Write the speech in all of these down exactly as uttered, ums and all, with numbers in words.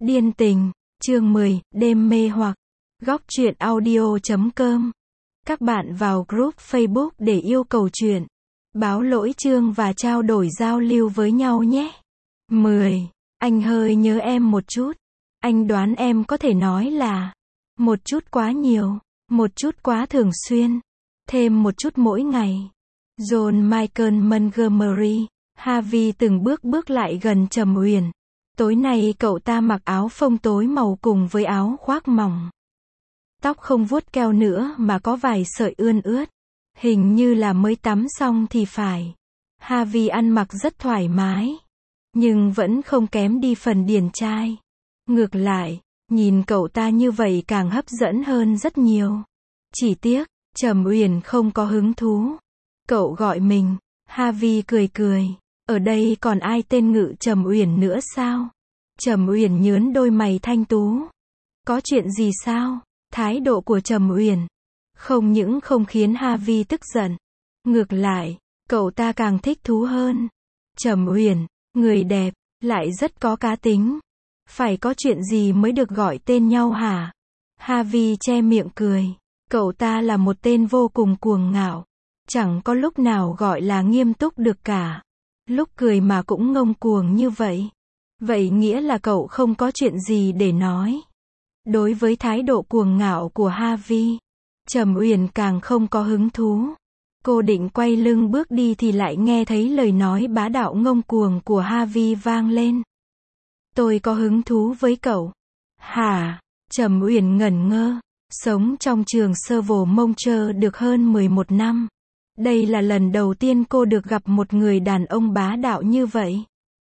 Điên tình, chương mười, đêm mê hoặc. Góc truyện audio chấm com. Các bạn vào group Facebook để yêu cầu truyện, báo lỗi chương và trao đổi giao lưu với nhau nhé. mười. Anh hơi nhớ em một chút. Anh đoán em có thể nói là một chút quá nhiều, một chút quá thường xuyên, thêm một chút mỗi ngày. John Michael Montgomery. Harvey từng bước bước lại gần Trầm Uyển. Tối nay cậu ta mặc áo phông tối màu cùng với áo khoác mỏng. Tóc không vuốt keo nữa mà có vài sợi ươn ướt. Hình như là mới tắm xong thì phải. Harvey ăn mặc rất thoải mái, nhưng vẫn không kém đi phần điển trai. Ngược lại, nhìn cậu ta như vậy càng hấp dẫn hơn rất nhiều. Chỉ tiếc, Trầm Uyển không có hứng thú. Cậu gọi mình. Harvey cười cười. Ở đây còn ai tên Ngự Trầm Uyển nữa sao? Trầm Uyển nhướng đôi mày thanh tú. Có chuyện gì sao? Thái độ của Trầm Uyển không những không khiến Harvey tức giận, ngược lại, cậu ta càng thích thú hơn. Trầm Uyển, người đẹp, lại rất có cá tính. Phải có chuyện gì mới được gọi tên nhau hả? Harvey che miệng cười. Cậu ta là một tên vô cùng cuồng ngạo. Chẳng có lúc nào gọi là nghiêm túc được cả. Lúc cười mà cũng ngông cuồng như vậy. Vậy nghĩa là cậu không có chuyện gì để nói. Đối với thái độ cuồng ngạo của Harvey, Trầm Uyển càng không có hứng thú. Cô định quay lưng bước đi thì lại nghe thấy lời nói bá đạo ngông cuồng của Harvey vang lên. Tôi có hứng thú với cậu. Hả? Trầm Uyển ngẩn ngơ. Sống trong trường sơ vồ mông trơ được hơn mười một năm. Đây là lần đầu tiên cô được gặp một người đàn ông bá đạo như vậy.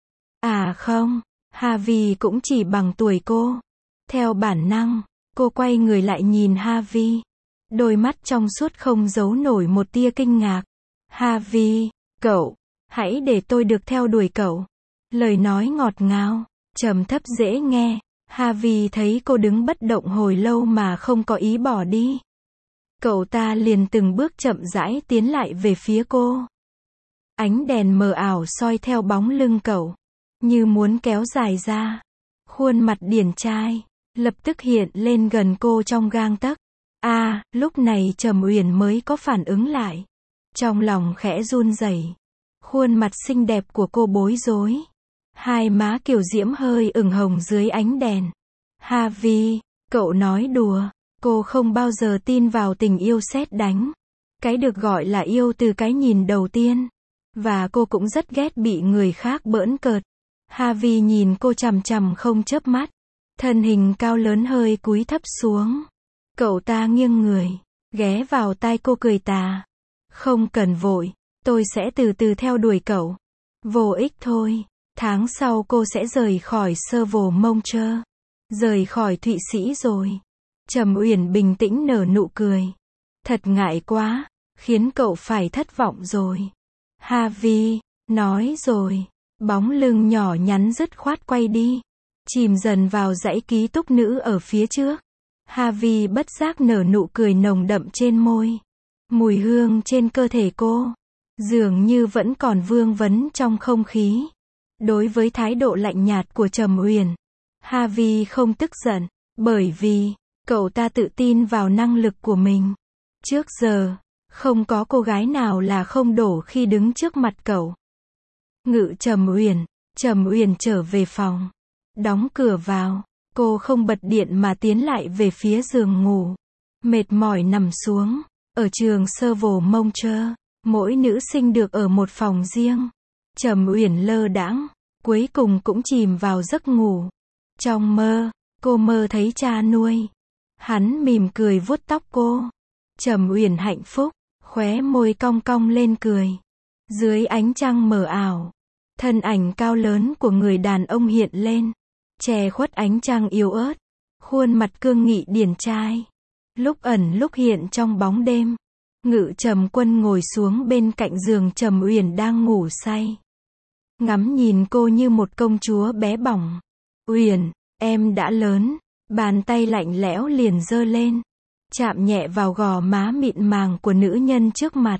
À không, Harvey cũng chỉ bằng tuổi cô. Theo bản năng, cô quay người lại nhìn Harvey. Đôi mắt trong suốt không giấu nổi một tia kinh ngạc. Harvey, cậu, hãy để tôi được theo đuổi cậu. Lời nói ngọt ngào, trầm thấp dễ nghe. Harvey thấy cô đứng bất động hồi lâu mà không có ý bỏ đi. Cậu ta liền từng bước chậm rãi tiến lại về phía cô. Ánh đèn mờ ảo soi theo bóng lưng cậu, như muốn kéo dài ra. Khuôn mặt điển trai lập tức hiện lên gần cô trong gang tấc. À, lúc này Trầm Uyển mới có phản ứng lại. Trong lòng khẽ run rẩy. Khuôn mặt xinh đẹp của cô bối rối. Hai má kiều diễm hơi ửng hồng dưới ánh đèn. Harvey, cậu nói đùa. Cô không bao giờ tin vào tình yêu sét đánh. Cái được gọi là yêu từ cái nhìn đầu tiên. Và cô cũng rất ghét bị người khác bỡn cợt. Harvey nhìn cô chằm chằm không chớp mắt. Thân hình cao lớn hơi cúi thấp xuống. Cậu ta nghiêng người, ghé vào tai cô cười tà. Không cần vội, tôi sẽ từ từ theo đuổi cậu. Vô ích thôi. Tháng sau cô sẽ rời khỏi sơ vồ mông trơ. Rời khỏi Thụy Sĩ rồi. Trầm Uyển bình tĩnh nở nụ cười. Thật ngại quá, khiến cậu phải thất vọng rồi. Harvey, nói rồi. Bóng lưng nhỏ nhắn dứt khoát quay đi. Chìm dần vào dãy ký túc nữ ở phía trước. Harvey bất giác nở nụ cười nồng đậm trên môi. Mùi hương trên cơ thể cô dường như vẫn còn vương vấn trong không khí. Đối với thái độ lạnh nhạt của Trầm Uyển, Harvey không tức giận, bởi vì cậu ta tự tin vào năng lực của mình. Trước giờ, không có cô gái nào là không đổ khi đứng trước mặt cậu. Ngự Trầm Uyển. Trầm Uyển trở về phòng. Đóng cửa vào. Cô không bật điện mà tiến lại về phía giường ngủ. Mệt mỏi nằm xuống. Ở trường sơ vồ mông trơ, mỗi nữ sinh được ở một phòng riêng. Trầm Uyển lơ đãng, cuối cùng cũng chìm vào giấc ngủ. Trong mơ, cô mơ thấy cha nuôi. Hắn mỉm cười vuốt tóc cô. Trầm Uyển hạnh phúc, khóe môi cong cong lên cười. Dưới ánh trăng mờ ảo, thân ảnh cao lớn của người đàn ông hiện lên, che khuất ánh trăng yếu ớt. Khuôn mặt cương nghị điển trai, lúc ẩn lúc hiện trong bóng đêm. Ngự Trầm Quân ngồi xuống bên cạnh giường Trầm Uyển đang ngủ say. Ngắm nhìn cô như một công chúa bé bỏng. Uyển, em đã lớn. Bàn tay lạnh lẽo liền giơ lên, chạm nhẹ vào gò má mịn màng của nữ nhân trước mặt.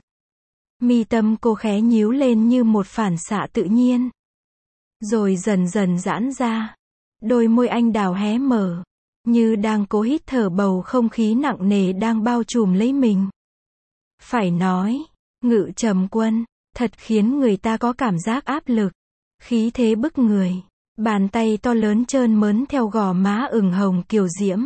Mi tâm cô khẽ nhíu lên như một phản xạ tự nhiên, rồi dần dần giãn ra. Đôi môi anh đào hé mở, như đang cố hít thở bầu không khí nặng nề đang bao trùm lấy mình. Phải nói, Ngự Trầm Quân, thật khiến người ta có cảm giác áp lực, khí thế bức người. Bàn tay to lớn trơn mớn theo gò má ửng hồng kiều diễm.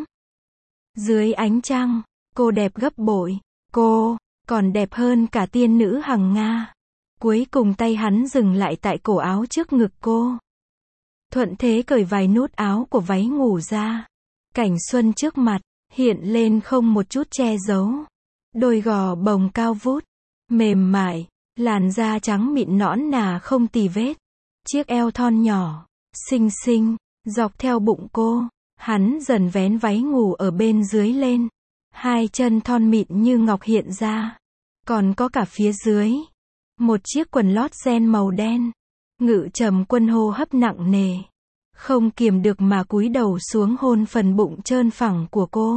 Dưới ánh trăng, cô đẹp gấp bội, cô, còn đẹp hơn cả tiên nữ hằng Nga. Cuối cùng tay hắn dừng lại tại cổ áo trước ngực cô. Thuận thế cởi vài nút áo của váy ngủ ra. Cảnh xuân trước mặt, hiện lên không một chút che giấu. Đôi gò bồng cao vút, mềm mại, làn da trắng mịn nõn nà không tì vết. Chiếc eo thon nhỏ, xinh xinh, dọc theo bụng cô. Hắn dần vén váy ngủ ở bên dưới lên. Hai chân thon mịn như ngọc hiện ra. Còn có cả phía dưới. Một chiếc quần lót ren màu đen. Ngự Trầm Quân hô hấp nặng nề. Không kiềm được mà cúi đầu xuống hôn phần bụng trơn phẳng của cô.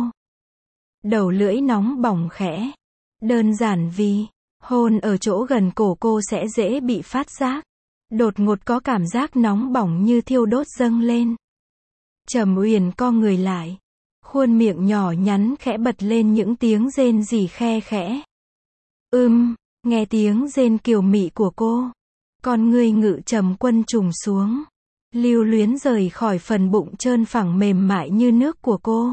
Đầu lưỡi nóng bỏng khẽ. Đơn giản vì, hôn ở chỗ gần cổ cô sẽ dễ bị phát giác. Đột ngột có cảm giác nóng bỏng như thiêu đốt dâng lên. Trầm Uyển co người lại. Khuôn miệng nhỏ nhắn khẽ bật lên những tiếng rên rỉ khe khẽ. Ưm, nghe tiếng rên kiều mị của cô. Con ngươi Ngự Trầm Quân trùng xuống. Lưu luyến rời khỏi phần bụng trơn phẳng mềm mại như nước của cô.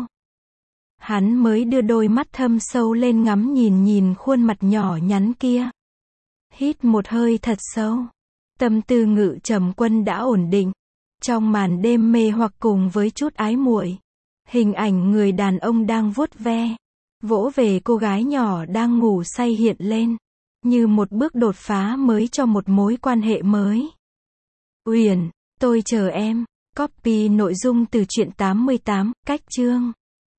Hắn mới đưa đôi mắt thâm sâu lên ngắm nhìn nhìn khuôn mặt nhỏ nhắn kia. Hít một hơi thật sâu. Tâm tư Ngự Trầm Quân đã ổn định. Trong màn đêm mê hoặc cùng với chút ái muội, hình ảnh người đàn ông đang vuốt ve, vỗ về cô gái nhỏ đang ngủ say hiện lên, như một bước đột phá mới cho một mối quan hệ mới. Uyển, tôi chờ em. Copy nội dung từ truyện tám mươi tám, cách chương.